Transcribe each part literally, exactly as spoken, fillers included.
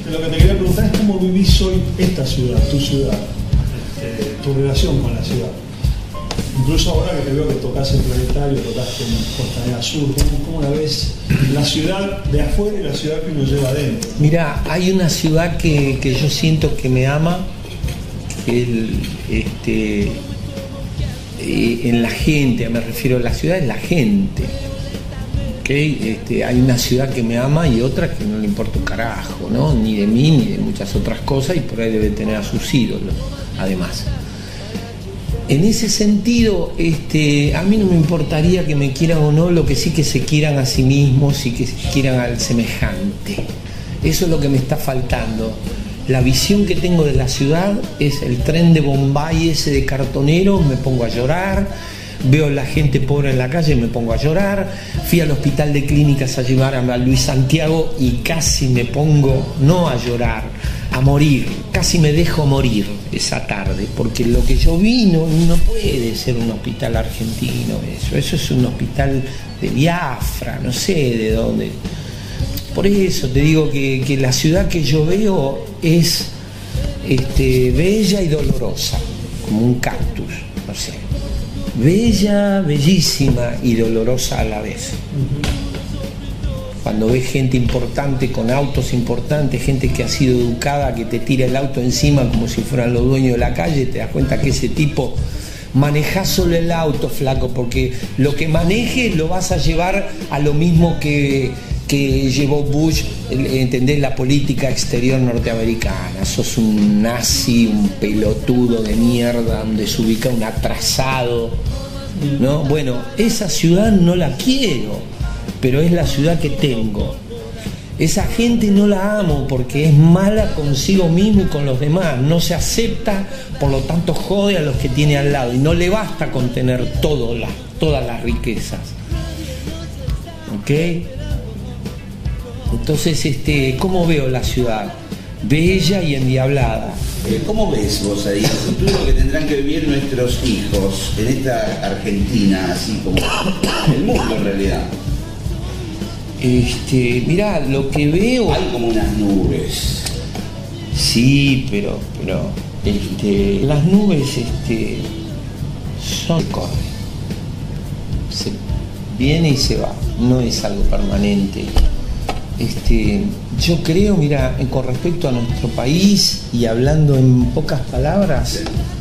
Lo que te quería preguntar es cómo vivís hoy esta ciudad, tu ciudad, este, tu relación con la ciudad. Incluso ahora que te veo que tocas el Planetario, tocaste en Costanera Sur, ¿cómo, cómo la ves la ciudad de afuera y la ciudad que uno lleva adentro? Mira, hay una ciudad que, que yo siento que me ama, el, este, en la gente, me refiero a la ciudad, es la gente. ¿Okay? Este, hay una ciudad que me ama y otra que no le importa un carajo, ¿no? Ni de mí ni de muchas otras cosas, y por ahí debe tener a sus ídolos, además. En ese sentido, este, a mí no me importaría que me quieran o no, lo que sí que se quieran a sí mismos y que se quieran al semejante. Eso es lo que me está faltando. La visión que tengo de la ciudad es el tren de Bombay ese de cartonero, me pongo a llorar, veo a la gente pobre en la calle y me pongo a llorar, fui al hospital de clínicas a llevar a Luis Santiago y casi me pongo, no a llorar, a morir, casi me dejo morir esa tarde, porque lo que yo vi no, no puede ser un hospital argentino, eso, eso es un hospital de Biafra, no sé de dónde. Por eso te digo que, que la ciudad que yo veo es este, bella y dolorosa, como un cactus, no sé. Bella, bellísima y dolorosa a la vez. Cuando ves gente importante con autos importantes, gente que ha sido educada, que te tira el auto encima como si fueran los dueños de la calle, te das cuenta que ese tipo maneja solo el auto, flaco, porque lo que manejes lo vas a llevar a lo mismo que, que llevó Bush, ¿entendés? La política exterior norteamericana. Sos un nazi, un pelotudo de mierda, un desubicado, un atrasado, ¿no? Bueno, esa ciudad no la quiero, pero es la ciudad que tengo. Esa gente no la amo porque es mala consigo mismo y con los demás, no se acepta, por lo tanto jode a los que tiene al lado y no le basta con tener todo la, todas las riquezas. ¿Ok? Entonces, este, ¿cómo veo la ciudad? Bella y endiablada. ¿Cómo ves vos ahí el futuro que tendrán que vivir nuestros hijos en esta Argentina, así como el mundo en realidad? Este, mirá, lo que veo... Hay como unas nubes. Sí, pero, pero este, las nubes este, son corre. Se viene y se va, no es algo permanente. Este, yo creo, mira, con respecto a nuestro país y hablando en pocas palabras,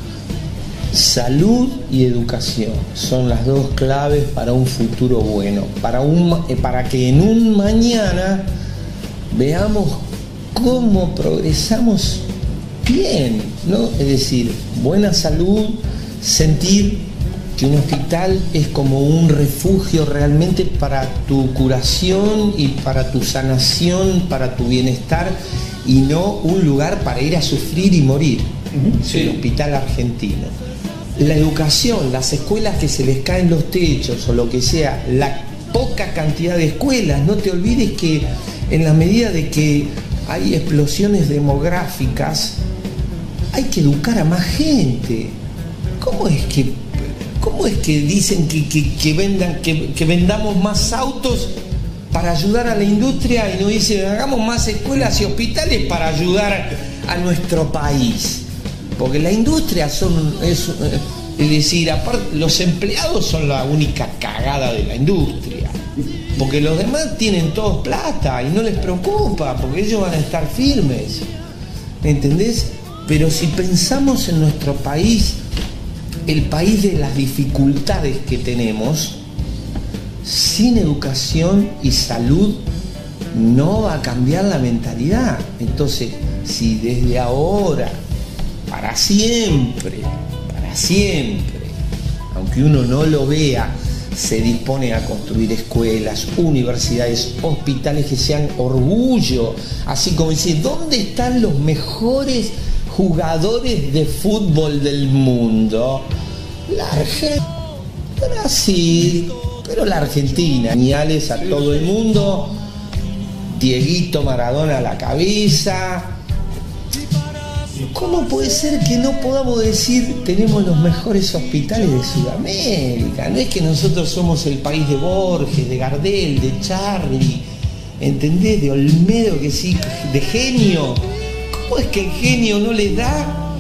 salud y educación son las dos claves para un futuro bueno, para, un, para que en un mañana veamos cómo progresamos bien, ¿no? Es decir, buena salud, sentir que un hospital es como un refugio realmente para tu curación y para tu sanación, para tu bienestar, y no un lugar para ir a sufrir y morir. Uh-huh. Sí. El hospital argentino. La educación, las escuelas que se les caen los techos o lo que sea, la poca cantidad de escuelas, no te olvides que en la medida de que hay explosiones demográficas, hay que educar a más gente. ¿Cómo es que, cómo es que dicen que, que, que, vendan, que, que vendamos más autos para ayudar a la industria y nos dicen hagamos más escuelas y hospitales para ayudar a nuestro país? Porque la industria son, es, es decir, aparte, los empleados son la única cagada de la industria. Porque los demás tienen todos plata y no les preocupa, porque ellos van a estar firmes. ¿Entendés? Pero si pensamos en nuestro país, el país de las dificultades que tenemos, sin educación y salud no va a cambiar la mentalidad. Entonces, si desde ahora, para siempre, para siempre, aunque uno no lo vea, se dispone a construir escuelas, universidades, hospitales que sean orgullo, así como decir, ¿dónde están los mejores jugadores de fútbol del mundo? La Argentina, Brasil, pero la Argentina, señales a todo el mundo, Dieguito Maradona a la cabeza. ¿Cómo puede ser que no podamos decir tenemos los mejores hospitales de Sudamérica? No es que nosotros somos el país de Borges, de Gardel, de Charlie, ¿entendés? De Olmedo, que sí, de genio. ¿Cómo es que el genio no le da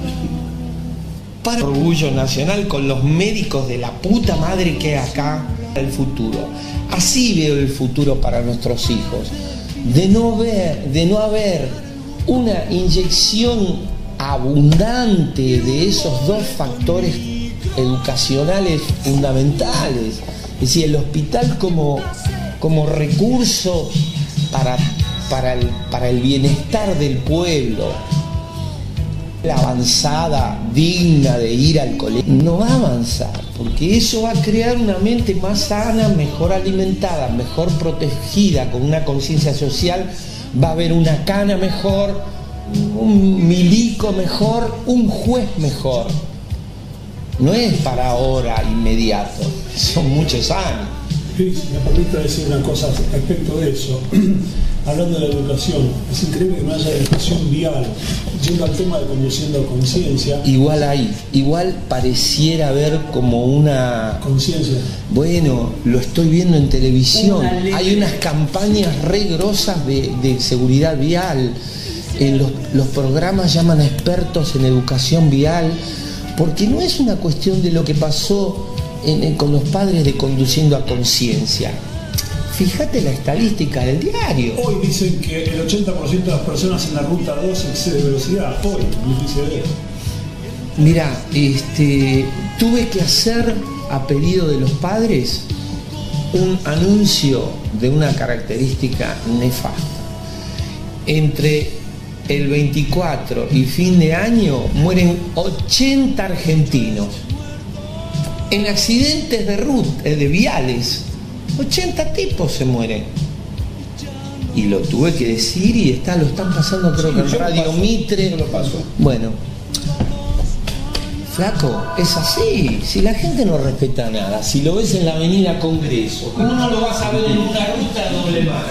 para orgullo nacional con los médicos de la puta madre que hay acá el futuro? Así veo el futuro para nuestros hijos. De no ver, de no haber una inyección abundante de esos dos factores educacionales fundamentales, es decir, el hospital como, como recurso para, para, el, para el bienestar del pueblo, la avanzada digna de ir al colegio, no va a avanzar, porque eso va a crear una mente más sana, mejor alimentada, mejor protegida, con una conciencia social. Va a haber una cana mejor, un milico mejor, un juez mejor. No es para ahora, inmediato, son muchos años. Sí, me permito decir una cosa respecto de eso. Hablando de la educación, es increíble que no haya educación vial, yendo al tema de conduciendo conciencia. Igual hay, igual pareciera haber como una... Conciencia. Bueno, lo estoy viendo en televisión. Hay unas campañas re grosas de, de seguridad vial. En los, los programas llaman a expertos en educación vial, porque no es una cuestión de lo que pasó en, en, con los padres de conduciendo a conciencia. Fíjate la estadística del diario. Hoy dicen que el ochenta por ciento de las personas en la ruta dos excede velocidad. Hoy, noticia de eso. Mirá, este, tuve que hacer, a pedido de los padres, un anuncio de una característica nefasta. Entre el veinticuatro y fin de año mueren ochenta argentinos en accidentes de ruta, de viales. ochenta tipos se mueren. Y lo tuve que decir y está, lo están pasando creo sí, que en Radio Mitre. Yo lo paso. Bueno, flaco, es así. Si la gente no respeta nada, si lo ves en la avenida Congreso, ¿cómo no lo vas a ver en una ruta doble mano?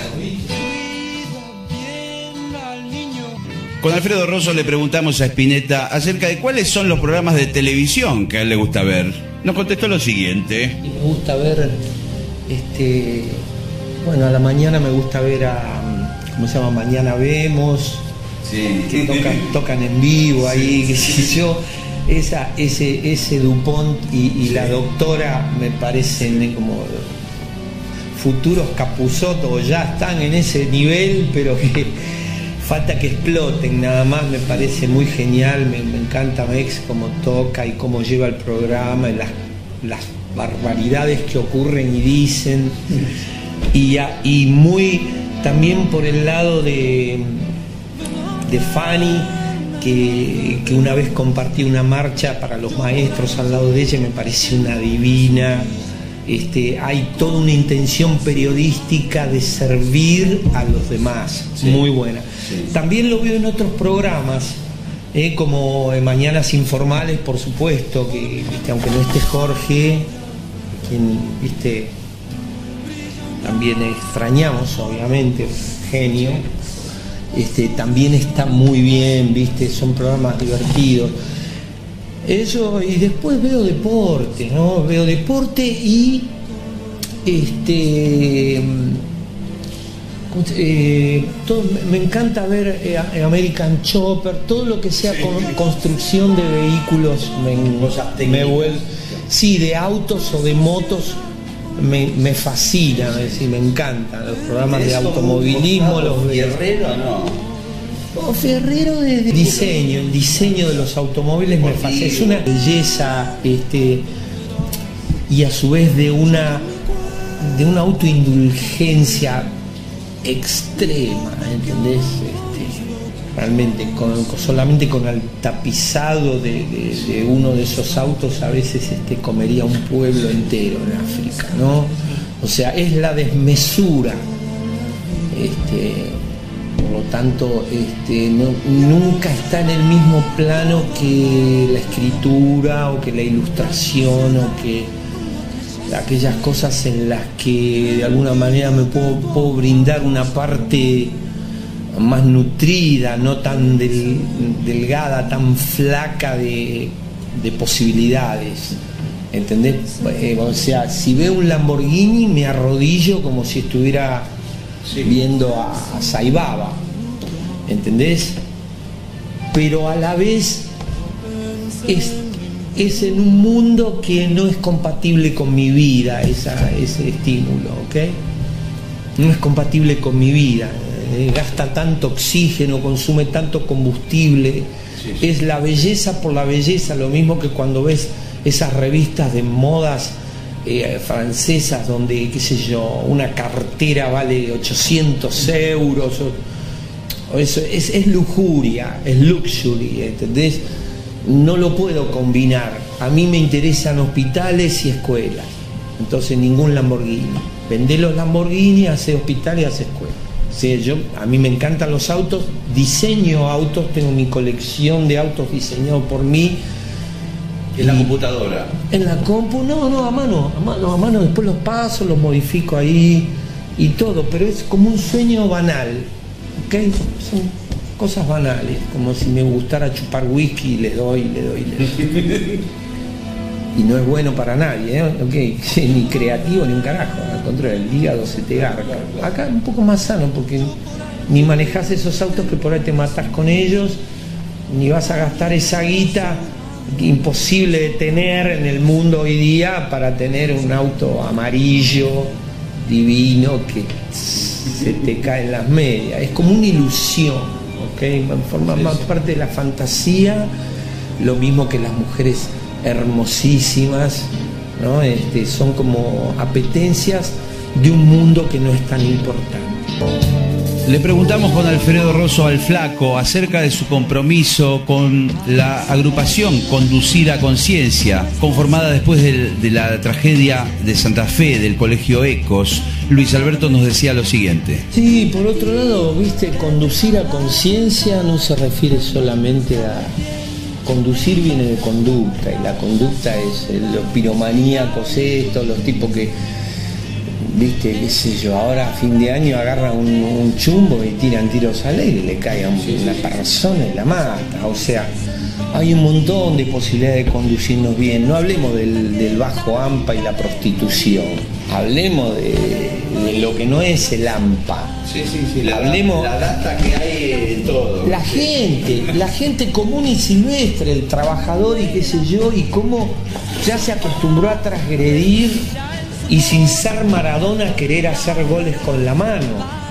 Con Alfredo Rosso le preguntamos a Spinetta acerca de cuáles son los programas de televisión que a él le gusta ver. Nos contestó lo siguiente. Y me gusta ver, este, bueno, a la mañana me gusta ver a, ¿cómo se llama? Mañana Vemos, sí. Que tocan, tocan en vivo ahí, qué sé yo. Esa, ese, ese Dupont y, y la doctora me parecen como futuros Capusotto, ya están en ese nivel, pero que falta que exploten nada más. Me parece muy genial, me, me encanta Mex cómo toca y cómo lleva el programa y las, las barbaridades que ocurren y dicen, y, y muy también por el lado de, de Fanny, que, que una vez compartí una marcha para los maestros al lado de ella, me parece una divina. Este, hay toda una intención periodística de servir a los demás, sí, muy buena. Sí. También lo veo en otros programas, eh, como en Mañanas Informales, por supuesto, que viste, aunque no esté Jorge, quien viste, también extrañamos, obviamente, genio, este, también está muy bien, viste, son programas divertidos. Eso, y después veo deporte, ¿no? Veo deporte y este eh, todo, me encanta ver eh, American Chopper, todo lo que sea sí, con, construcción de vehículos me, me vuelve, sí, de autos o de motos me, me fascina, es decir, me encantan los programas de automovilismo, los Guerrero, ¿no? Oh, Ferrero de, de diseño, el diseño de los automóviles me fascina, es una belleza, este, y a su vez de una de una autoindulgencia extrema, ¿entendés? Este, realmente con, solamente con el tapizado de, de, de uno de esos autos a veces este, comería un pueblo entero en África, ¿no? O sea, es la desmesura. Este, por lo tanto, este, no, nunca está en el mismo plano que la escritura o que la ilustración o que aquellas cosas en las que de alguna manera me puedo, puedo brindar una parte más nutrida, no tan del, delgada, tan flaca de, de posibilidades. ¿Entendés? Eh, o sea, si veo un Lamborghini me arrodillo como si estuviera sí. viendo a, a Saibaba, ¿entendés? Pero a la vez es, es en un mundo que no es compatible con mi vida, esa, ese estímulo, ¿ok? No es compatible con mi vida, eh, gasta tanto oxígeno, consume tanto combustible, sí, sí. Es la belleza por la belleza, lo mismo que cuando ves esas revistas de modas eh, francesas donde, qué sé yo, una cartera vale ochocientos euros, o, o eso, es, es lujuria, es luxury, ¿entendés? No lo puedo combinar. A mí me interesan hospitales y escuelas, entonces ningún Lamborghini. Vendé los Lamborghini, hace hospital y hace escuela. Sí, yo, a mí me encantan los autos, diseño autos, tengo mi colección de autos diseñados por mí. ¿En la computadora? En la compu, no, no, a mano, a mano, a mano, después los paso, los modifico ahí y todo, pero es como un sueño banal, ¿ok? Son cosas banales, como si me gustara chupar whisky, le doy, le doy, le doy. Y no es bueno para nadie, ¿eh? Okay. Ni creativo ni un carajo, al contrario, el hígado se te garga. Acá un poco más sano, porque ni manejás esos autos que por ahí te matás con ellos, ni vas a gastar esa guita imposible de tener en el mundo hoy día para tener un auto amarillo, divino, que se te caen las medias. Es como una ilusión, ¿okay? Forma más parte de la fantasía, lo mismo que las mujeres hermosísimas, ¿no? Este, son como apetencias de un mundo que no es tan importante. Le preguntamos con Alfredo Rosso al Flaco acerca de su compromiso con la agrupación Conducir a Conciencia, conformada después de, de la tragedia de Santa Fe del Colegio Ecos. Luis Alberto nos decía lo siguiente. Sí, por otro lado, viste, conducir a conciencia no se refiere solamente a... Conducir viene de conducta, y la conducta es los piromaníacos estos, los tipos que, viste, qué sé yo, ahora a fin de año agarran un, un chumbo y tiran tiros al aire y le cae a una persona y la mata. O sea, hay un montón de posibilidades de conducirnos bien. No hablemos del, del bajo AMPA y la prostitución, hablemos de, de lo que no es el AMPA. Sí, sí, sí, la, hablemos, la data que hay en todo. La sí. gente, la gente común y silvestre, el trabajador y qué sé yo, y cómo ya se acostumbró a transgredir y sin ser Maradona querer hacer goles con la mano.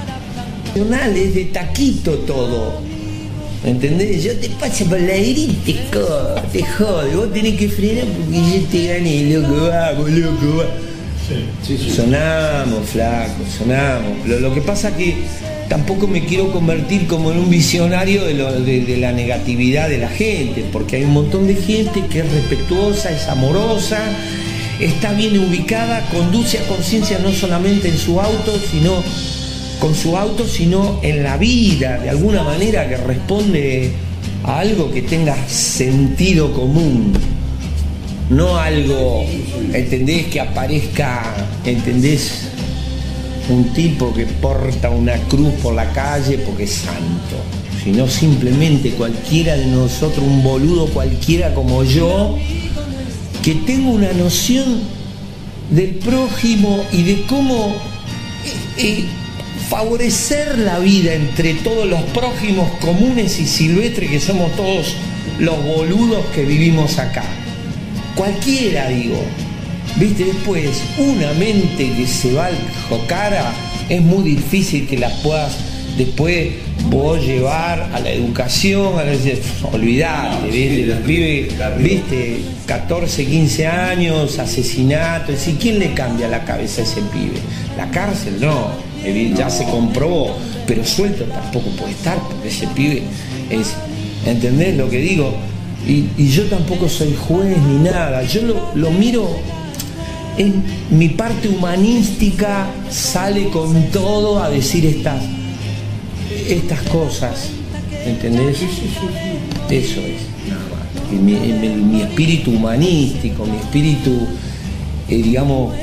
Es de taquito todo, ¿entendés? Yo te paso por la aire y te jodo, te jode, vos tenés que frenar porque yo te gané, loco, vamos, loco, vamos. Sí, sí, sí. Sonamos, flaco, sonamos. Lo, lo que pasa que tampoco me quiero convertir como en un visionario de, lo, de, de la negatividad de la gente, porque hay un montón de gente que es respetuosa, es amorosa, está bien ubicada, conduce a conciencia no solamente en su auto, sino con su auto, sino en la vida, de alguna manera que responde a algo que tenga sentido común. No algo, ¿entendés? Que aparezca, ¿entendés? Un tipo que porta una cruz por la calle porque es santo, sino simplemente cualquiera de nosotros, un boludo cualquiera como yo, que tengo una noción del prójimo y de cómo eh, eh, favorecer la vida entre todos los prójimos comunes y silvestres que somos todos los boludos que vivimos acá. Cualquiera, digo, viste, después una mente que se va al jocara es muy difícil que la puedas después vos llevar a la educación, a la, olvidate, viste, los pibes, viste, catorce, quince años, asesinato, ¿y quién le cambia la cabeza a ese pibe? La cárcel no, ya se comprobó, pero suelto tampoco puede estar porque ese pibe es, ¿entendés lo que digo? Y, y yo tampoco soy juez ni nada, yo lo, lo miro, en mi parte humanística sale con todo a decir estas, estas cosas, ¿entendés? Sí, sí, sí, sí. Eso es, nada más. Mi, mi, mi espíritu humanístico, mi espíritu, eh, digamos,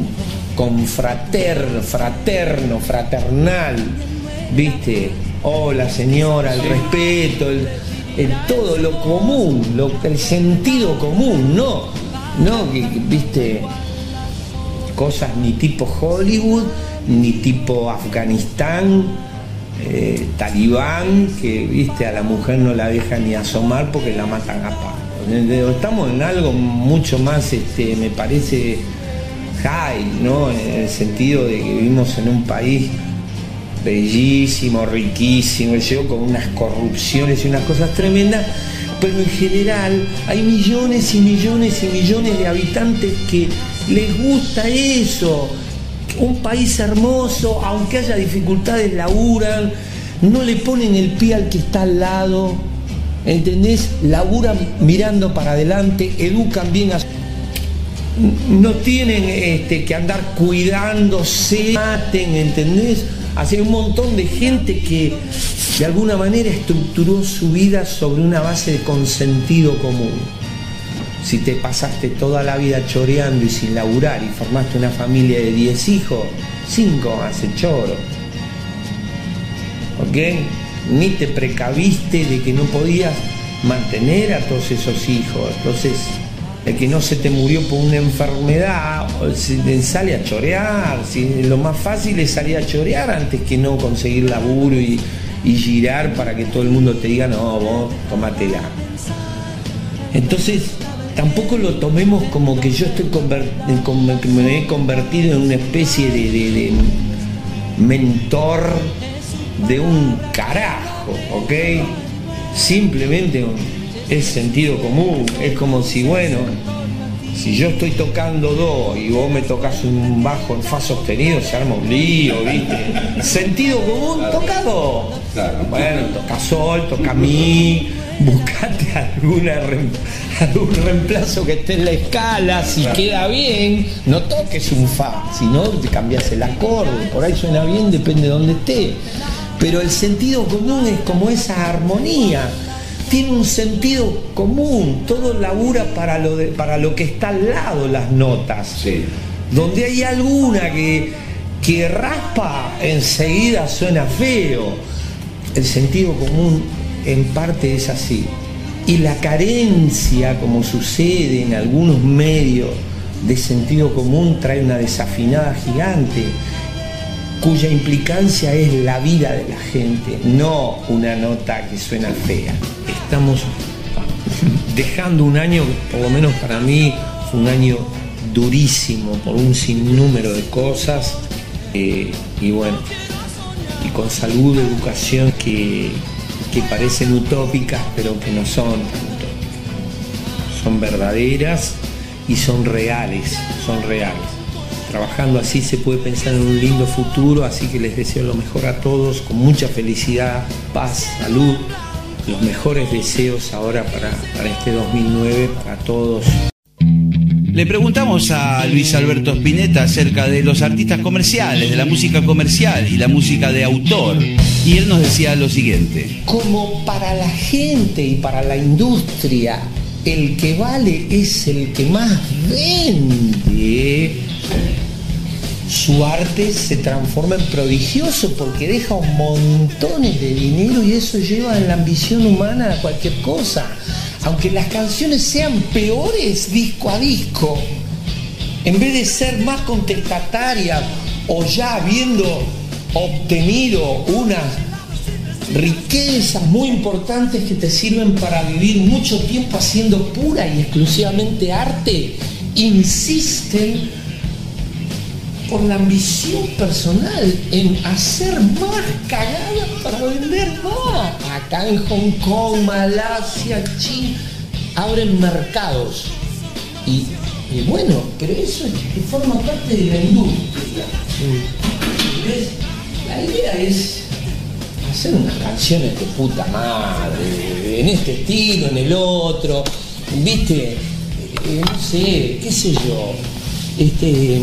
confraterno, fraterno, fraternal, ¿viste? Hola señora, el respeto, el... En todo lo común, lo, el sentido común, no, no que, que viste cosas ni tipo Hollywood, ni tipo Afganistán, eh, talibán, que viste a la mujer no la deja ni asomar porque la matan a palos. Estamos en algo mucho más, este, me parece, high, ¿no? En el sentido de que vivimos en un país bellísimo, riquísimo, con unas corrupciones y unas cosas tremendas, pero en general hay millones y millones y millones de habitantes que les gusta eso. Un país hermoso, aunque haya dificultades, laburan, no le ponen el pie al que está al lado, ¿entendés? Laburan mirando para adelante, educan bien a... No tienen este, que andar cuidándose, maten, ¿entendés? Hay un montón de gente que de alguna manera estructuró su vida sobre una base de consentido común. Si te pasaste toda la vida choreando y sin laburar y formaste una familia de diez hijos, cinco hace choro. ¿Ok? Ni te precaviste de que no podías mantener a todos esos hijos. Entonces, el que no se te murió por una enfermedad, sale a chorear. Si lo más fácil es salir a chorear antes que no conseguir laburo y, y girar para que todo el mundo te diga, no, vos tómatela. Entonces, tampoco lo tomemos como que yo estoy como que me he convertido en una especie de, de, de mentor de un carajo, ¿ok? Simplemente es sentido común. Es como si, bueno, si yo estoy tocando do y vos me tocas un bajo en fa sostenido, se arma un lío, ¿viste? Sentido común, toca do. Bueno, toca sol, toca mi, buscate alguna, algún reemplazo que esté en la escala, si queda bien, no toques un fa, sino te cambias el acorde, por ahí suena bien, depende de dónde esté. Pero el sentido común es como esa armonía. Tiene un sentido común, todo labura para lo, de, para lo que está al lado, las notas. Sí. Donde hay alguna que, que raspa, enseguida suena feo. El sentido común en parte es así. Y la carencia, como sucede en algunos medios de sentido común, trae una desafinada gigante, cuya implicancia es la vida de la gente, no una nota que suena fea. Estamos dejando un año, por lo menos para mí, fue un año durísimo por un sinnúmero de cosas, eh, y bueno, y con salud, educación que, que parecen utópicas, pero que no son utópicas. Son verdaderas y son reales, son reales. Trabajando así se puede pensar en un lindo futuro, así que les deseo lo mejor a todos, con mucha felicidad, paz, salud, los mejores deseos ahora para, para este dos mil nueve, para todos. Le preguntamos a Luis Alberto Spinetta acerca de los artistas comerciales, de la música comercial y la música de autor, y él nos decía lo siguiente. Como para la gente y para la industria, el que vale es el que más vende, su arte se transforma en prodigioso porque deja un montones de dinero y eso lleva en la ambición humana a cualquier cosa. Aunque las canciones sean peores disco a disco, en vez de ser más contestatarias o ya habiendo obtenido unas riquezas muy importantes que te sirven para vivir mucho tiempo haciendo pura y exclusivamente arte, insisten por la ambición personal en hacer más cagadas para vender más. Acá en Hong Kong, Malasia, China, abren mercados. Y, y bueno, pero eso es que forma parte de la industria. ¿Ves? La idea es hacer unas canciones de puta madre, en este estilo, en el otro, ¿viste? Eh, no sé, qué sé yo. Este...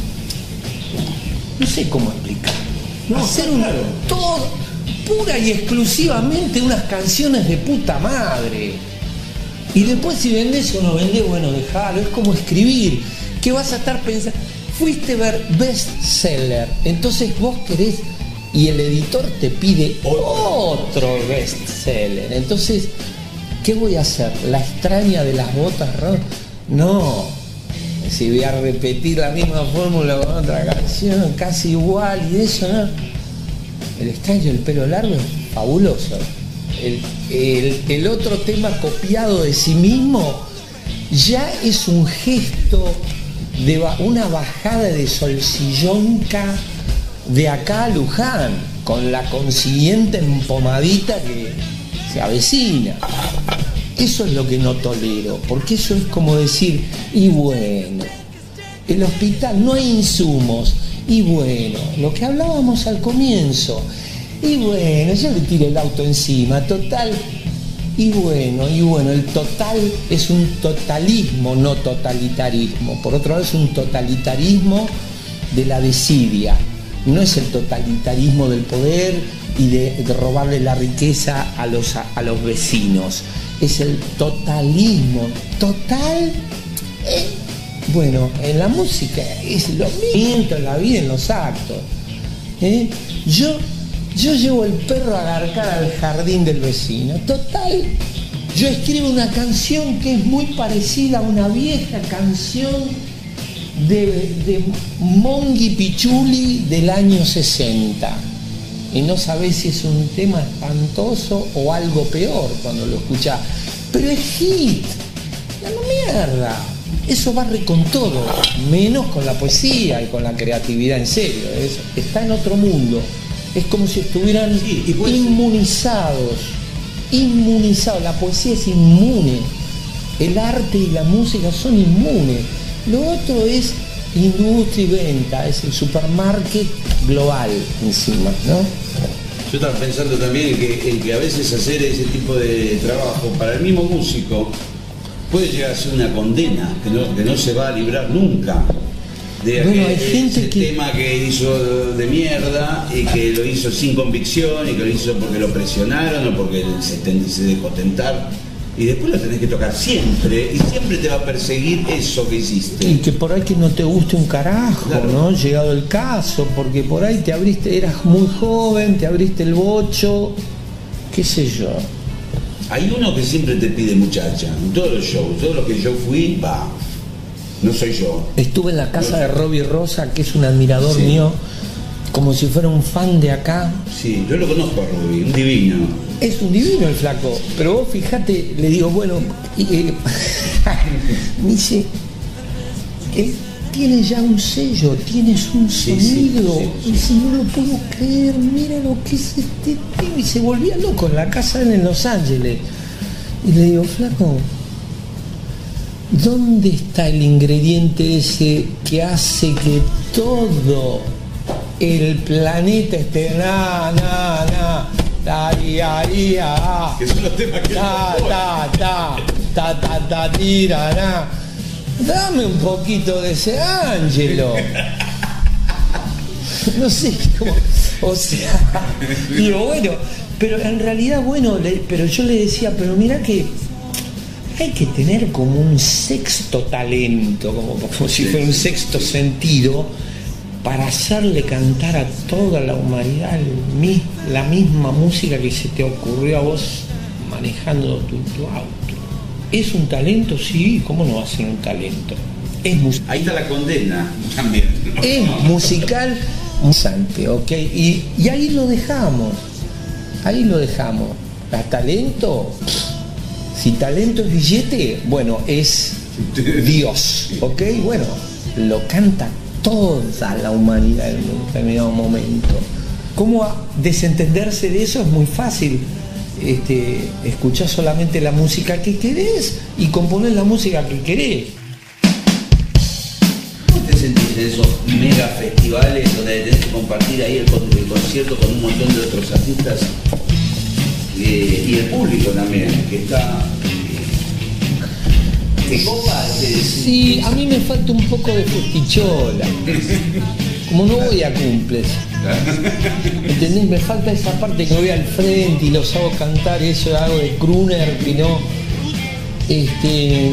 No sé cómo explicar. No, hacer una, claro. todo, pura y exclusivamente unas canciones de puta madre. Y después si vendés o no vendés, bueno, dejalo. Es como escribir. ¿Qué vas a estar pensando? Fuiste a ver bestseller. Entonces vos querés y el editor te pide otro bestseller. Entonces, ¿qué voy a hacer? ¿La extraña de las botas rojas? No. Si voy a repetir la misma fórmula con otra canción, casi igual, y eso, ¿no? El extraño del pelo largo es fabuloso. El, el, el otro tema copiado de sí mismo ya es un gesto de ba- una bajada de solsillonca de acá a Luján, con la consiguiente empomadita que se avecina. Eso es lo que no tolero, porque eso es como decir, y bueno, el hospital no hay insumos, y bueno, lo que hablábamos al comienzo, y bueno, yo le tiro el auto encima, total, y bueno, y bueno, el total es un totalismo, no totalitarismo. Por otro lado, es un totalitarismo de la desidia, no es el totalitarismo del poder y de, de robarle la riqueza a los, a, a los vecinos. Es el totalismo, total. Eh, bueno, en la música es lo mismo, en la vida, en los actos. ¿eh? Yo, yo llevo el perro a agarcar al jardín del vecino. Total, yo escribo una canción que es muy parecida a una vieja canción de, de Mongui Pichuli del año sesenta. Y no sabés si es un tema espantoso o algo peor cuando lo escuchás. Pero es hit. ¡La mierda! Eso barre con todo, menos con la poesía y con la creatividad en serio. Es, está en otro mundo. Es como si estuvieran sí, y pues, inmunizados. Inmunizados. La poesía es inmune. El arte y la música son inmunes. Lo otro es industria y venta, es el supermarket global encima, ¿no? Yo estaba pensando también que, en que a veces hacer ese tipo de trabajo para el mismo músico puede llegar a ser una condena, que no, que no se va a librar nunca. De bueno, aquel, hay gente ese que... tema que hizo de mierda y que lo hizo sin convicción y que lo hizo porque lo presionaron o porque se, se dejó tentar. Y después lo tenés que tocar siempre, y siempre te va a perseguir eso que hiciste. Y que por ahí que no te guste un carajo, claro. ¿no? Llegado el caso, porque por ahí te abriste, eras muy joven, te abriste el bocho, qué sé yo. Hay uno que siempre te pide muchacha, en todos los shows, todos los que yo fui, va, no soy yo. Estuve en la casa no, de Robbie Rosa, que es un admirador sí. mío, como si fuera un fan de acá. Sí, yo lo conozco a Robbie, un divino. Es un divino el flaco, pero vos fijate, le digo, bueno, y, eh, me dice, él tiene ya un sello, tienes un sonido, sí, sí, sí, y si no lo puedo creer, mira lo que es este tío, y se volvía loco en la casa en Los Ángeles. Y le digo, flaco, ¿dónde está el ingrediente ese que hace que todo el planeta esté na, na, na? Ta, ia, ia, que son los temas que ta, ta, ta, ta, ta, ta, tira, na. Dame un poquito de ese Ángelo. No sé cómo, o sea, digo, bueno, pero en realidad, bueno, le, pero yo le decía, pero mira que hay que tener como un sexto talento, como, como si fuera un sexto sentido, para hacerle cantar a toda la humanidad el, la misma música que se te ocurrió a vos manejando tu, tu auto. ¿Es un talento? Sí, ¿cómo no va a ser un talento? Es Ahí está la condena también. Es musical, musante, ¿ok? Y, y ahí lo dejamos, ahí lo dejamos. ¿A talento? Si talento es billete, bueno, es Dios, ¿ok? Bueno, lo canta toda la humanidad en un determinado momento. ¿Cómo desentenderse de eso? Es muy fácil. Este, escuchar solamente la música que querés y componer la música que querés. ¿Cómo te sentís en esos mega festivales donde tenés que compartir ahí el, el concierto con un montón de otros artistas eh, y el público también, que está... ¿Qué copa? Sí, a mí me falta un poco de festichola. Como no voy a cumples, ¿entendés? Me falta esa parte que voy al frente y los hago cantar, eso hago de crooner, que no. Este,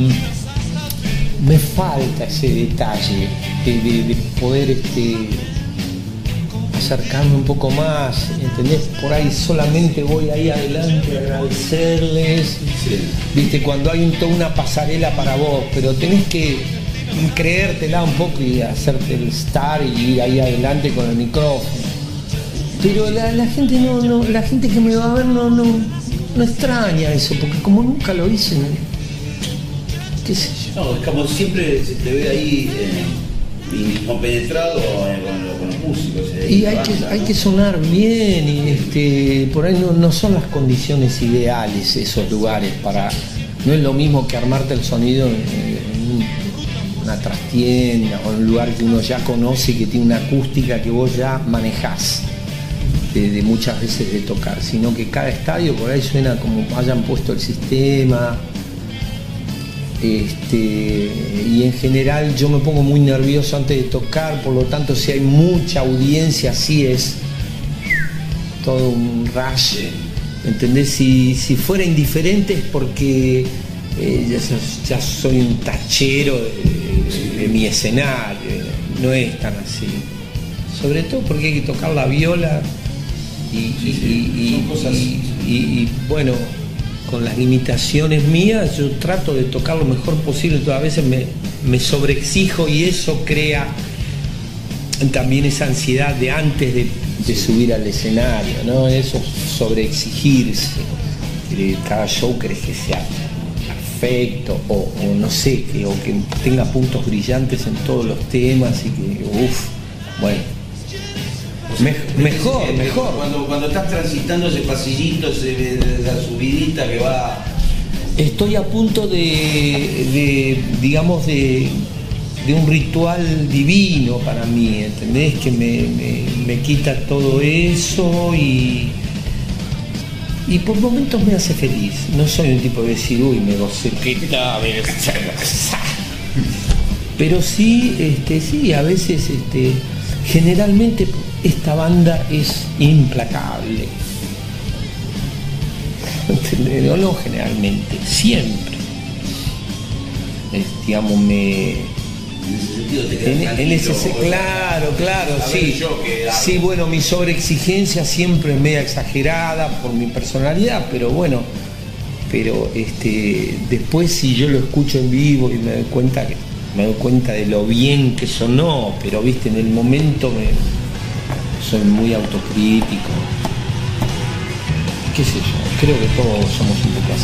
me falta ese detalle de, de, de poder este, acercarme un poco más, ¿entendés? Por ahí solamente voy ahí adelante a agradecerles, sí. Viste, cuando hay un, toda una pasarela para vos, pero tenés que y creértela un poco y hacerte el star y ir ahí adelante con el micrófono. Pero la, la gente no, no, la gente que me va a ver no, no, no extraña eso, porque como nunca lo hice, ¿no? ¿Qué sé yo? No, es como siempre se te ve ahí eh, compenetrado eh, con, con los músicos. Eh, Y hay banda, que, ¿no? hay que sonar bien y este, por ahí no, no son las condiciones ideales esos lugares para. No es lo mismo que armarte el sonido en, en una trastienda o en un lugar que uno ya conoce y que tiene una acústica que vos ya manejás de, de muchas veces de tocar, sino que cada estadio por ahí suena como hayan puesto el sistema. Este, y en general yo me pongo muy nervioso antes de tocar, por lo tanto si hay mucha audiencia así es todo un rush, ¿entendés? Si, si fuera indiferente es porque eh, ya, so- ya soy un tachero de, de mi escenario, no es tan así, sobre todo porque hay que tocar la viola y, y, Sí, sí, y- son y- cosas- y- y, bueno, con las limitaciones mías yo trato de tocar lo mejor posible, todas veces me, me sobreexijo y eso crea también esa ansiedad de antes de, de subir al escenario, ¿no? Eso sobreexigirse, que cada show crees que sea perfecto o, o no sé, que, o que tenga puntos brillantes en todos los temas y que, uff, bueno. Me- mejor, Eh, mejor. Cuando, cuando estás transitando ese pasillito, ese, esa subidita que va. Estoy a punto de, de digamos, de, de un ritual divino para mí, ¿entendés? Que me, me, me quita todo eso y, y por momentos me hace feliz. No soy un tipo de decir, uy, me gocé, qué tal, pero sí, este, sí, a veces, este, generalmente esta banda es implacable. ¿Entendés? No, no generalmente, siempre. Es, digamos, me. En ese sentido te quedas En, en tranquilo, ese, o sea, claro, claro, a ver sí. yo qué hago. Sí, bueno, mi sobreexigencia siempre es media exagerada por mi personalidad, pero bueno, pero este, después si yo lo escucho en vivo y me doy cuenta que me doy cuenta de lo bien que sonó, pero viste, en el momento me, soy muy autocrítico. Qué sé yo, creo que todos somos un poco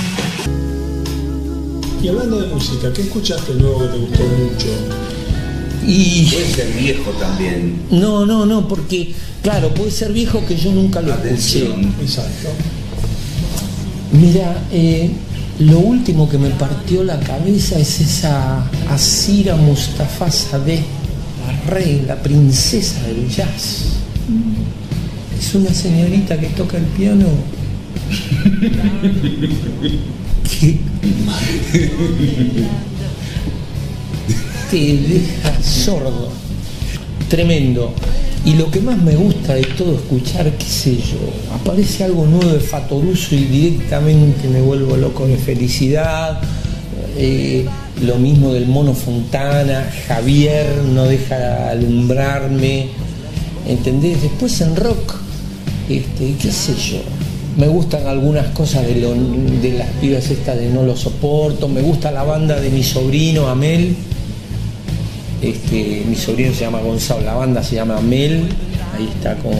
así. Y hablando de música, ¿qué escuchaste nuevo que te gustó mucho? Y Puede ser viejo también. no, no, no, porque claro, puede ser viejo que yo nunca lo escuché. Atención. Exacto. Mira, eh, lo último que me partió la cabeza es esa Asira Mustafa Sadeh, la reina, la princesa del jazz. Es una señorita que toca el piano que te deja sordo. Tremendo. Y lo que más me gusta de todo escuchar, qué sé yo, aparece algo nuevo de Fatoruso y directamente me vuelvo loco de felicidad. Eh, lo mismo del Mono Fontana, Javier no deja de alumbrarme, ¿entendés? Después en rock, este, qué sé yo, me gustan algunas cosas de, lo, de las pibas estas de No Lo Soporto, me gusta la banda de mi sobrino Amel. Este, mi sobrino se llama Gonzalo, la banda se llama Amel, ahí está con,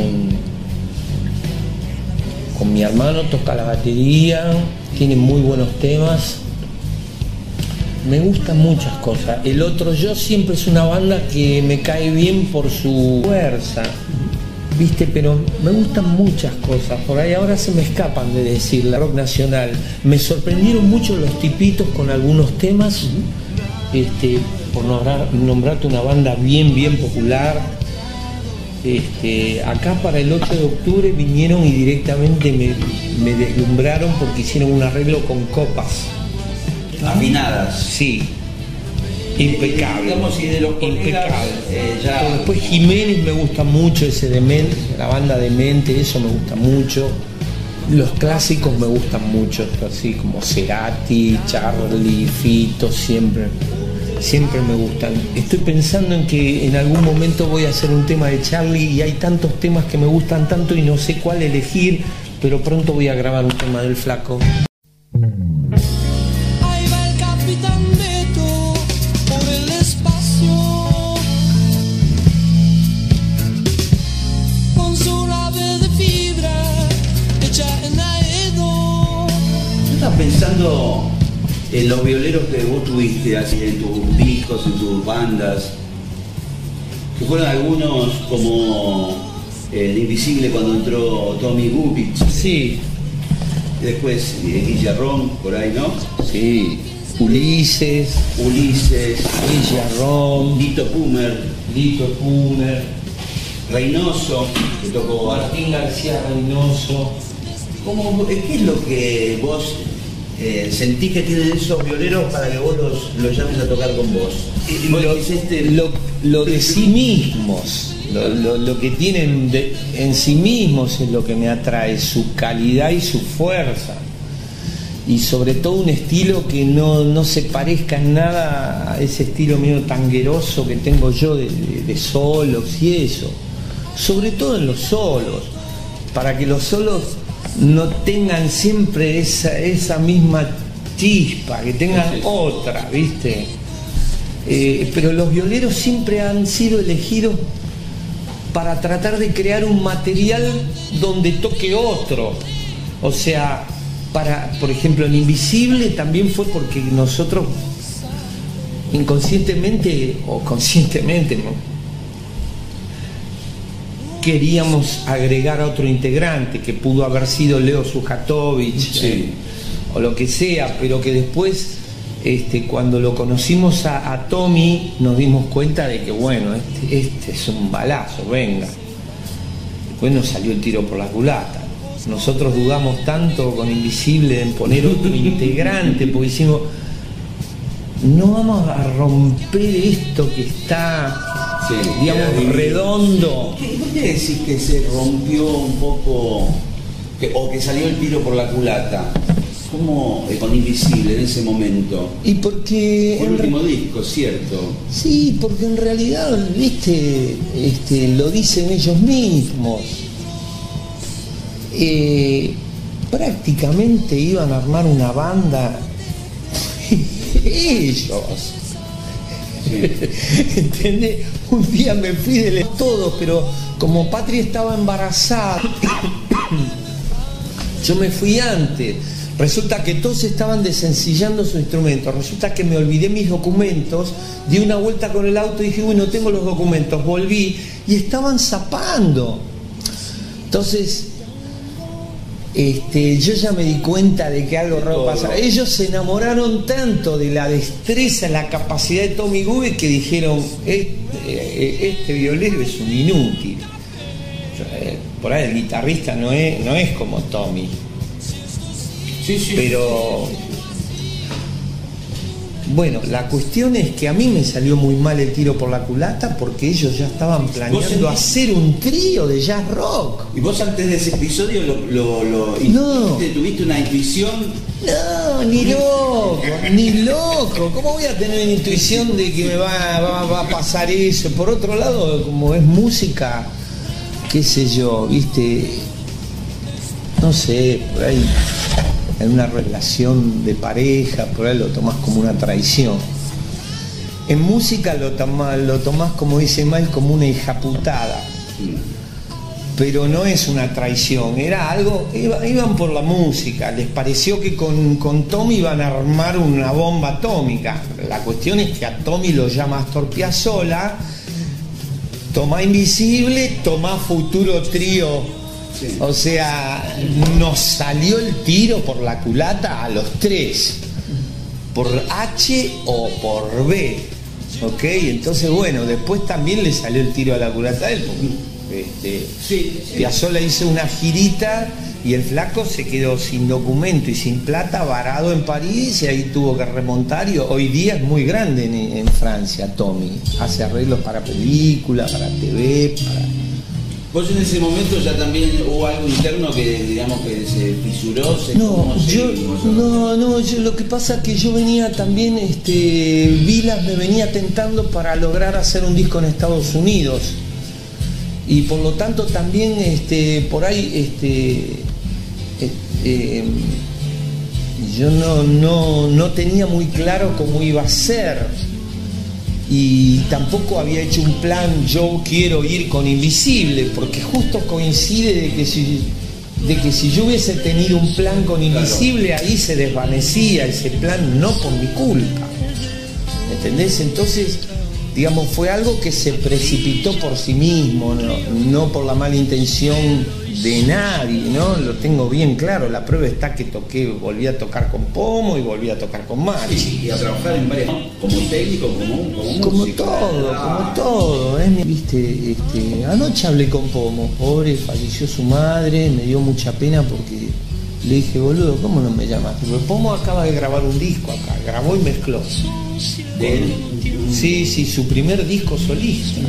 con mi hermano, toca la batería, tiene muy buenos temas, me gustan muchas cosas. El Otro Yo siempre es una banda que me cae bien por su fuerza, viste, pero me gustan muchas cosas, por ahí ahora se me escapan de decir la rock nacional. Me sorprendieron mucho Los Tipitos con algunos temas, este, por nombrar, nombrarte una banda bien, bien popular. Este, acá para el ocho de octubre vinieron y directamente me, me deslumbraron porque hicieron un arreglo con copas. Afinadas. Sí, impecable. Digamos, y de los colegas, impecable. eh, ya- Pero después Jiménez me gusta mucho, ese de Mente, la banda de Mente, eso me gusta mucho. Los clásicos me gustan mucho, así como Cerati, Charlie, Fito, siempre, siempre me gustan. Estoy pensando en que en algún momento voy a hacer un tema de Charlie y hay tantos temas que me gustan tanto y no sé cuál elegir, pero pronto voy a grabar un tema del Flaco. Ahí va el capitán Beto por el pensando en los violeros que vos tuviste, así, en tus discos, en tus bandas, que fueron algunos como eh, el Invisible cuando entró Tommy Gubich. Sí. Después eh, Guillerrón, por ahí, ¿no? Sí. Ulises. Ulises. Guillerrón. Lito Pumer. Lito Pumer. Reynoso, que tocó. Martín García Reynoso. ¿Cómo, ¿Qué es lo que vos eh, sentís que tienen esos violeros para que vos los, los llames a tocar con vos? Y vos Lo, hiciste, lo, lo de sí mismos, lo, lo, lo que tienen de, en sí mismos es lo que me atrae, su calidad y su fuerza. Y sobre todo un estilo que no, no se parezca en nada a ese estilo medio tangueroso que tengo yo de, de, de solos y eso. Sobre todo en los solos, para que los solos no tengan siempre esa, esa misma chispa, que tengan sí, sí. otra, ¿viste? Eh, pero los violeros siempre han sido elegidos para tratar de crear un material donde toque otro. O sea, para, por ejemplo, el Invisible también fue porque nosotros inconscientemente o conscientemente, ¿no?, queríamos agregar a otro integrante, que pudo haber sido Leo Sujatovich, sí. eh, o lo que sea, pero que después, este, cuando lo conocimos a, a Tommy, nos dimos cuenta de que, bueno, este, este es un balazo, venga. Después nos salió el tiro por la culata. Nosotros dudamos tanto con Invisible en poner otro integrante, porque hicimos, no vamos a romper esto que está, sí, digamos, redondo. ¿Por qué decís que se rompió un poco, que, o que salió el tiro por la culata? ¿Cómo eh, con Invisible en ese momento? Y porque... Fue el último re... disco, ¿cierto? Sí, porque en realidad, viste, este, lo dicen ellos mismos. Eh, prácticamente iban a armar una banda ellos. Sí. ¿Entendés? Un día me fui de todos, pero como Patria estaba embarazada, yo me fui antes. Resulta que todos estaban desencillando su instrumento. Resulta que me olvidé mis documentos, di una vuelta con el auto y dije, uy, no tengo los documentos. Volví y estaban zapando. Entonces, este, yo ya me di cuenta de que algo raro pasaba. Ellos se enamoraron tanto de la destreza, la capacidad de Tommy Gubich, que dijeron, este, este violero es un inútil. Por ahí el guitarrista no es, no es como Tommy. Sí, sí, pero bueno, la cuestión es que a mí me salió muy mal el tiro por la culata porque ellos ya estaban planeando hacer un trío de jazz rock. ¿Y vos antes de ese episodio lo, lo, lo no. tuviste una intuición? No, ni loco, ni loco. ¿Cómo voy a tener una intuición de que me va, va, va a pasar eso? Por otro lado, como es música, qué sé yo, viste, no sé, por ahí en una relación de pareja, por ahí lo tomás como una traición. En música lo tomás, lo tomás, como dice Mal, como una hijaputada. Pero no es una traición, era algo, iba, iban por la música, les pareció que con, con Tommy iban a armar una bomba atómica. La cuestión es que a Tommy lo llama Astor Piazzolla, Tomá Invisible, tomá Futuro Trío. Sí. O sea, nos salió el tiro por la culata a los tres, por H o por B, ¿ok? Entonces, bueno, después también le salió el tiro a la culata a él, porque este, sí, sí. Piazzolla hizo una girita y el flaco se quedó sin documento y sin plata, varado en París, y ahí tuvo que remontar, y hoy día es muy grande en, en Francia, Tommy. Hace arreglos para películas, para T V, para... ¿Vos en ese momento ya también hubo algo interno que, digamos, que se fisuró? Se, no, yo, no, no, yo, lo que pasa es que yo venía también, este, Vilas me venía tentando para lograr hacer un disco en Estados Unidos. Y por lo tanto también, este, por ahí, este, este yo no, no, no tenía muy claro cómo iba a ser. Y tampoco había hecho un plan, yo quiero ir con Invisible, porque justo coincide de que si de que si yo hubiese tenido un plan con Invisible, ahí se desvanecía ese plan, no por mi culpa. ¿Entendés? Entonces, digamos, fue algo que se precipitó por sí mismo, no, no por la mala intención de nadie, ¿no? Lo tengo bien claro. La prueba está que toqué, volví a tocar con Pomo y volví a tocar con Mari. Sí, y a trabajar en varias, como técnico, como, como Como músico. todo, Ah. como todo, ¿eh? Viste, este, anoche hablé con Pomo, pobre, falleció su madre, me dio mucha pena porque le dije, boludo, ¿cómo no me llamaste? Porque Pomo acaba de grabar un disco acá, grabó y mezcló. De él. Sí, sí, su primer disco solista.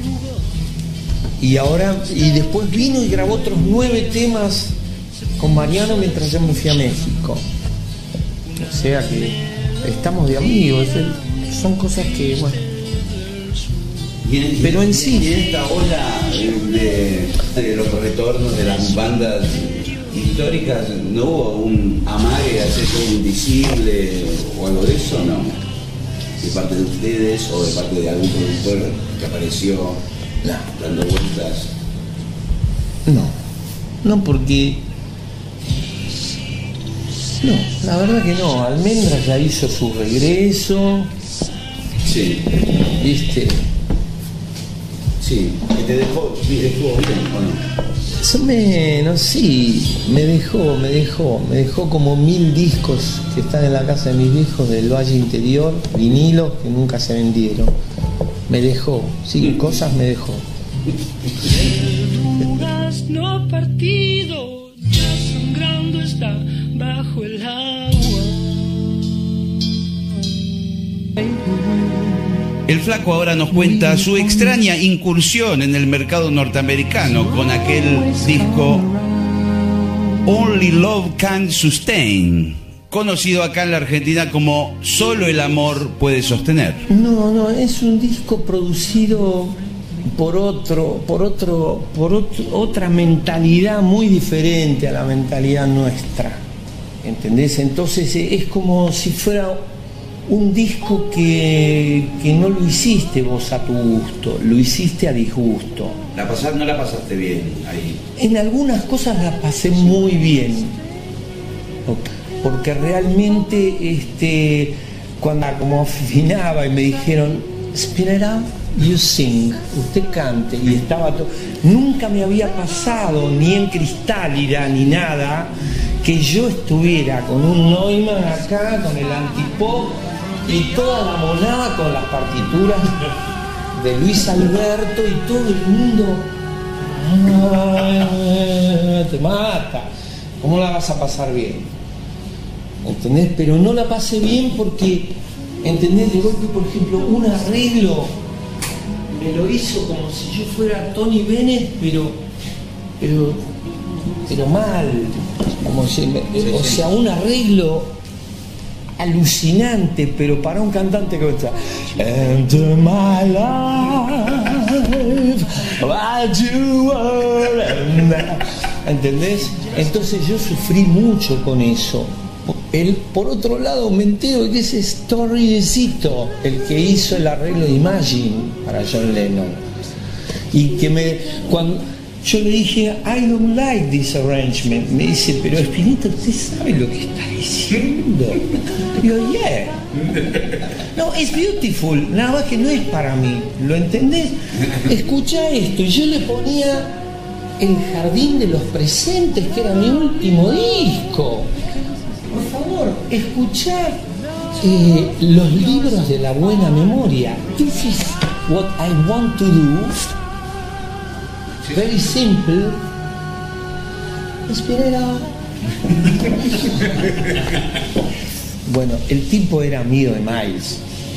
Y ahora, y después vino y grabó otros nueve temas con Mariano mientras yo me fui a México. O sea que estamos de amigos, son cosas que, bueno. Y en, Pero en sí. y en esta ola de, de los retornos de las bandas históricas, ¿no hubo un amague de hacer un Invisible o algo de eso? No. De parte de ustedes o de parte de algún productor que apareció No. dando vueltas. No, no porque... No, la verdad que no. Almendra ya hizo su regreso, Sí, ¿viste? sí. ¿Y te dejó, estuvo bien o no? Más o menos, sí, me dejó, me dejó, me dejó como mil discos que están en la casa de mis viejos del Valle Interior, vinilos que nunca se vendieron. Me dejó, sí, cosas me dejó. No partido, ya sangrando está bajo el agua. El Flaco ahora nos cuenta su extraña incursión en el mercado norteamericano con aquel disco Only Love Can Sustain, conocido acá en la Argentina como Solo el Amor Puede Sostener. No, no, es un disco producido por otro, por otro, por otro, otra mentalidad muy diferente a la mentalidad nuestra, ¿entendés? Entonces es como si fuera un disco que, que no lo hiciste vos a tu gusto, lo hiciste a disgusto. La pasás, no la pasaste bien ahí. En algunas cosas la pasé muy bien, porque realmente este, cuando como afinaba y me dijeron, Spinetta, you sing, usted cante, y estaba todo, nunca me había pasado ni en Cristálida ni nada que yo estuviera con un Neumann acá, con el antipop y toda la monada con las partituras de Luis Alberto y todo el mundo ah, te mata. ¿Cómo la vas a pasar bien? ¿Entendés? Pero no la pasé bien porque, ¿entendés? De golpe, por ejemplo, un arreglo me lo hizo como si yo fuera Tony Bennett, pero pero pero mal, como si me, o sea, un arreglo alucinante, pero para un cantante que está Enter my life, what you were, ¿entendés? Entonces yo sufrí mucho con eso. El, por otro lado me entero de que ese Story de Zito, el que hizo el arreglo de Imagine para John Lennon, y que me cuando yo le dije I don't like this arrangement, me dice, pero Spinetta, ¿usted sabe lo que está diciendo? Digo, yeah, no, es beautiful, nada más que no es para mí, ¿lo entendés? Escucha esto, y yo le ponía El Jardín de los Presentes, que era mi último disco. Por favor, escuchá eh, los libros de la buena memoria. This is what I want to do. Very simple. Espera. Bueno, el tipo era amigo de Miles.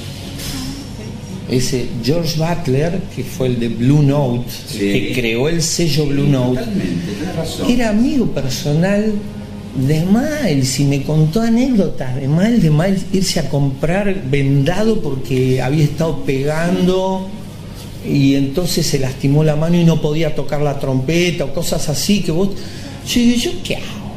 Ese George Butler, que fue el de Blue Note, Sí. que creó el sello Blue Note, Totalmente, tenés razón. era amigo personal de Miles y me contó anécdotas de Miles, de Miles irse a comprar vendado porque había estado pegando y entonces se lastimó la mano y no podía tocar la trompeta o cosas así que vos... Yo digo, ¿yo qué hago?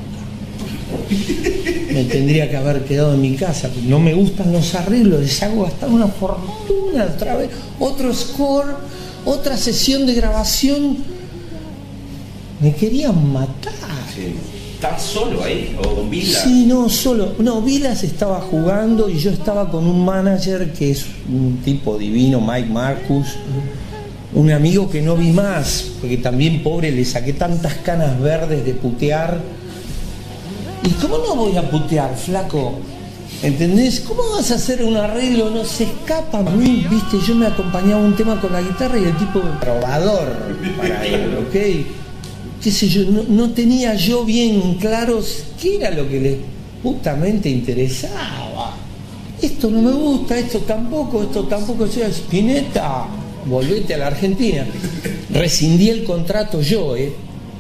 Me tendría que haber quedado en mi casa, no me gustan los arreglos, les hago gastar una fortuna otra vez, otro score, otra sesión de grabación. Me querían matar. Sí. ¿Estabas solo ahí? ¿O con Vilas? Sí, no, solo. No, Vilas estaba jugando y yo estaba con un manager que es un tipo divino, Mike Marcus. Un amigo que no vi más, porque también, pobre, le saqué tantas canas verdes de putear. ¿Y cómo no voy a putear, flaco? ¿Entendés? ¿Cómo vas a hacer un arreglo? No se escapa a mí, viste, yo me acompañaba un tema con la guitarra y el tipo probador para él, ¿ok? Qué sé yo, no, no tenía yo bien claros qué era lo que les putamente interesaba. Esto no me gusta, esto tampoco, esto tampoco. Sea Spinetta, volvete a la Argentina. Rescindí el contrato yo, ¿eh?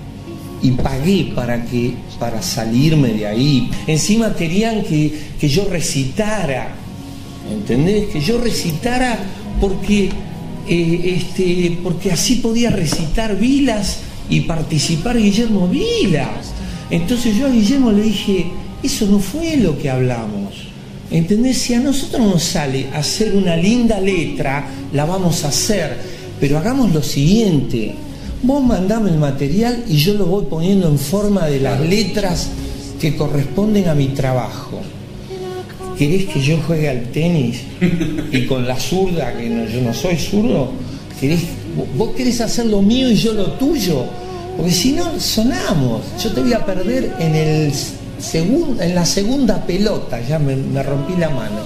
Y pagué para que para salirme de ahí. Encima querían que, que yo recitara, ¿entendés? Que yo recitara porque eh, este porque así podía recitar Vilas y participar Guillermo Vilas. Entonces yo a Guillermo le dije, eso no fue lo que hablamos, ¿entendés? Si a nosotros nos sale hacer una linda letra, la vamos a hacer, pero hagamos lo siguiente: vos mandame el material y yo lo voy poniendo en forma de las letras que corresponden a mi trabajo. ¿Querés que yo juegue al tenis y con la zurda, que no, yo no soy zurdo? ¿Querés, vos querés hacer lo mío y yo lo tuyo? Porque si no, sonamos. Yo te voy a perder en, el segun, en la segunda pelota, ya me, me rompí la mano.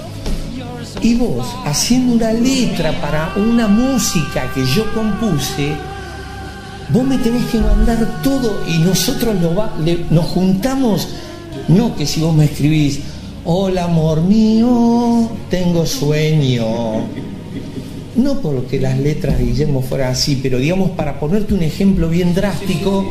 Y vos, haciendo una letra para una música que yo compuse, vos me tenés que mandar todo y nosotros lo va, le, nos juntamos. No que si vos me escribís, hola amor mío, tengo sueño. No porque las letras de Guillermo fueran así, pero digamos, para ponerte un ejemplo bien drástico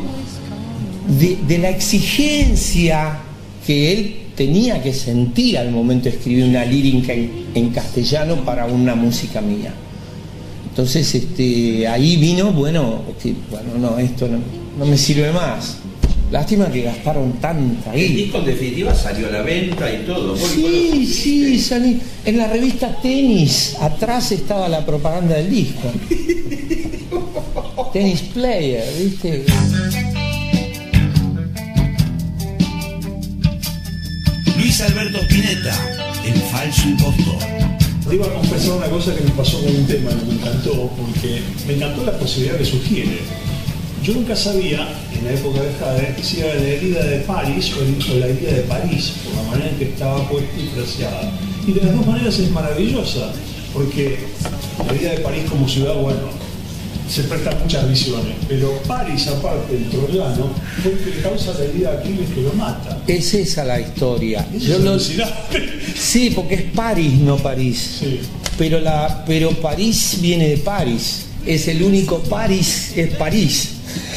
de, de la exigencia que él tenía que sentir al momento de escribir una lírica en, en castellano para una música mía. Entonces este, ahí vino, bueno, que, bueno, no, esto no, no me sirve más. Lástima que gastaron tanta guita. El disco en definitiva salió a la venta y todo. Sí, sí, salí. En la revista Tenis, atrás estaba la propaganda del disco. Tennis Player, ¿viste? Luis Alberto Spinetta, el falso impostor. Te iba a confesar una cosa que me pasó con un tema que me encantó, porque me encantó la posibilidad que sugiere. Yo nunca sabía, en la época de Jade, si era la herida de París o, el, o la herida de París, por la manera en que estaba puesta y fraseada. Y de las dos maneras es maravillosa, porque la herida de París como ciudad, bueno, se presta muchas visiones, pero París, aparte del troyano, fue el que le causa la herida a Aquiles que lo mata. Es esa la historia. Yo Yo lo... alucinante. Sí, porque es París, no París. Sí. Pero, la... pero París viene de París. Es el único París, es París.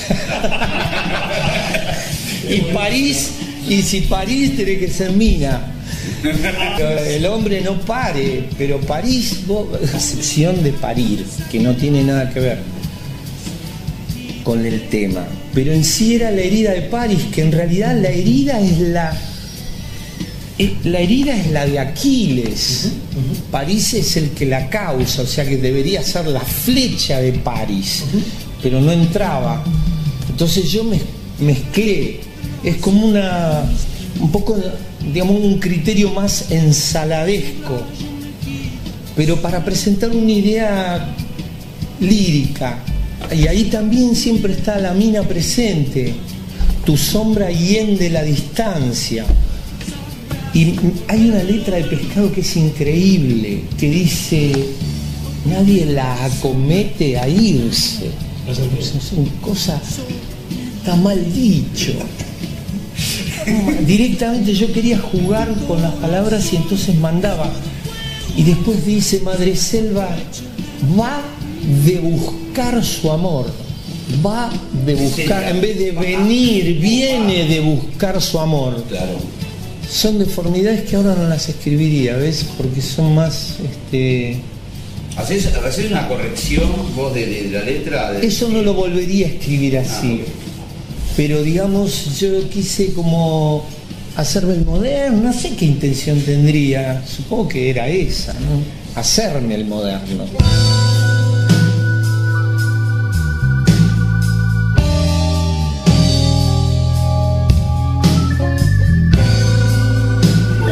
Y París, y si París tiene que ser mina. El hombre no pare, pero París, vos, la sección de parir, que no tiene nada que ver con el tema, pero en sí era la herida de París, que en realidad la herida es la la herida es la de Aquiles. Uh-huh, uh-huh. París es el que la causa, o sea que debería ser la flecha de París, uh-huh. Pero no entraba. Entonces yo me mezclé, es como una un poco, digamos, un criterio más ensaladesco, pero para presentar una idea lírica. Y ahí también siempre está la mina presente, tu sombra hiende la distancia. Y hay una letra de Pescado que es increíble, que dice, nadie la acomete a irse. Es una cosa, está mal dicho. Directamente yo quería jugar con las palabras y entonces mandaba. Y después dice, Madreselva va de buscar su amor, va de buscar, en vez de venir, viene de buscar su amor. Claro. Son deformidades que ahora no las escribiría, ¿ves? Porque son más, este... ¿Hacés, hacés una corrección vos de, de la letra? De... Eso no lo volvería a escribir así. Ah, okay. Pero digamos, yo quise como hacerme el moderno, no sé qué intención tendría, supongo que era esa, ¿no? Hacerme el moderno.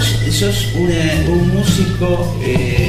sos una- un músico eh,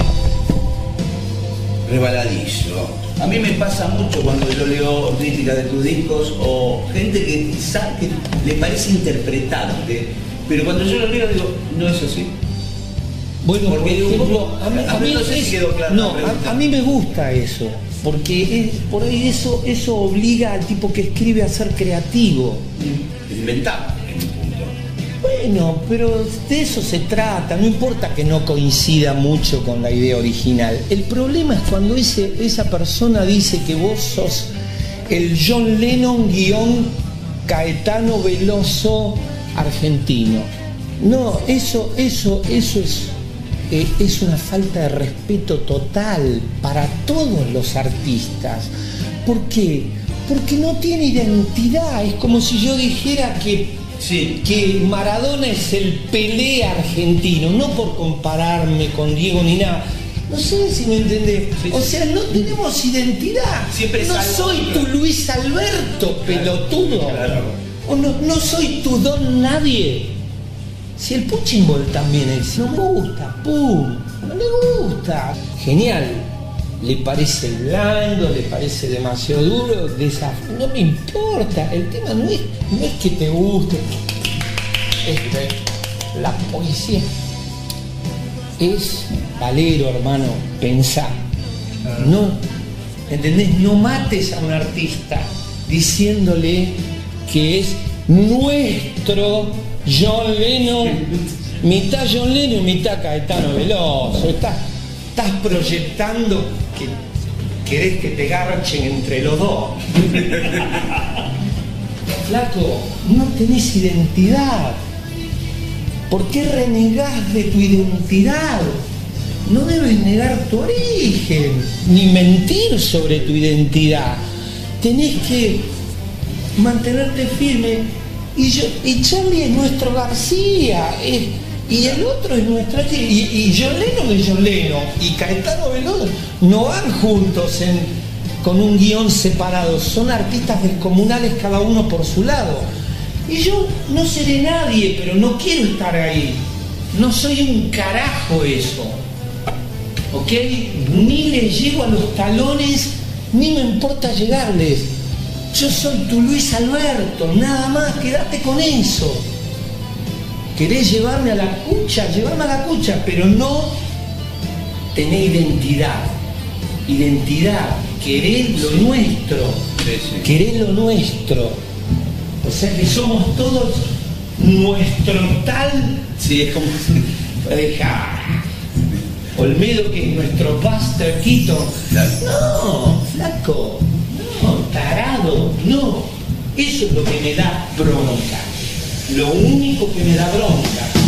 rebaladizo. A mí me pasa mucho cuando yo leo críticas de tus discos o gente que sabe que le parece interpretarte, pero cuando yo lo leo digo, no es así. Bueno, Porque por un ejemplo, poco- a mí, a mí no sé si es- quedó clara no, la pregunta. a, a mí me gusta eso, porque es, por ahí eso, eso obliga al tipo que escribe a ser creativo. Inventar en un punto. Bueno, pero de eso se trata, no importa que no coincida mucho con la idea original. El problema es cuando ese, esa persona dice que vos sos el John Lennon guión Caetano Veloso argentino. No, eso, eso, eso es, eh, es una falta de respeto total para todos los artistas. ¿Por qué? Porque no tiene identidad. Es como si yo dijera que, Sí. que Maradona es el Pelé argentino, no por compararme con Diego ni nada. No sé si me entendés. Sí, O sí. sea, no tenemos identidad. Siempre es no algo soy otro. tu Luis Alberto, pelotudo. Claro. O no, no soy tu don nadie. Si el punching ball también es, no me gusta, pum, no le gusta. Genial. Le parece blando, le parece demasiado duro, desaf- no me importa. El tema no es, no es que te guste. Este, la poesía es valero, hermano, pensá. No, ¿entendés? No mates a un artista diciéndole que es nuestro John Lennon, mitad John Lennon y mitad Caetano Veloso. Estás, estás proyectando que querés que te garchen entre los dos. Flaco, no tenés identidad. ¿Por qué renegás de tu identidad? No debes negar tu origen, ni mentir sobre tu identidad. Tenés que mantenerte firme. Y, yo, y Charlie es nuestro García, es, y el otro es nuestra... Y, y John Lennon es John Lennon, y Caetano Veloso no van juntos en, con un guión separado, son artistas descomunales cada uno por su lado. Y yo no seré nadie, pero no quiero estar ahí. No soy un carajo eso. ¿Ok? Ni les llego a los talones, ni me importa llegarles. Yo soy tu Luis Alberto, nada más, quédate con eso. ¿Querés llevarme a la cucha? Llevarme a la cucha, pero no tener identidad. Identidad, querer lo nuestro. Sí, sí. Querer lo nuestro. O sea que somos todos nuestro tal. Sí, es como. Deja. Olmedo que es nuestro Buster Keaton. Claro. No, flaco. No, tarado. No. Eso es lo que me da bronca. Lo único que me da bronca.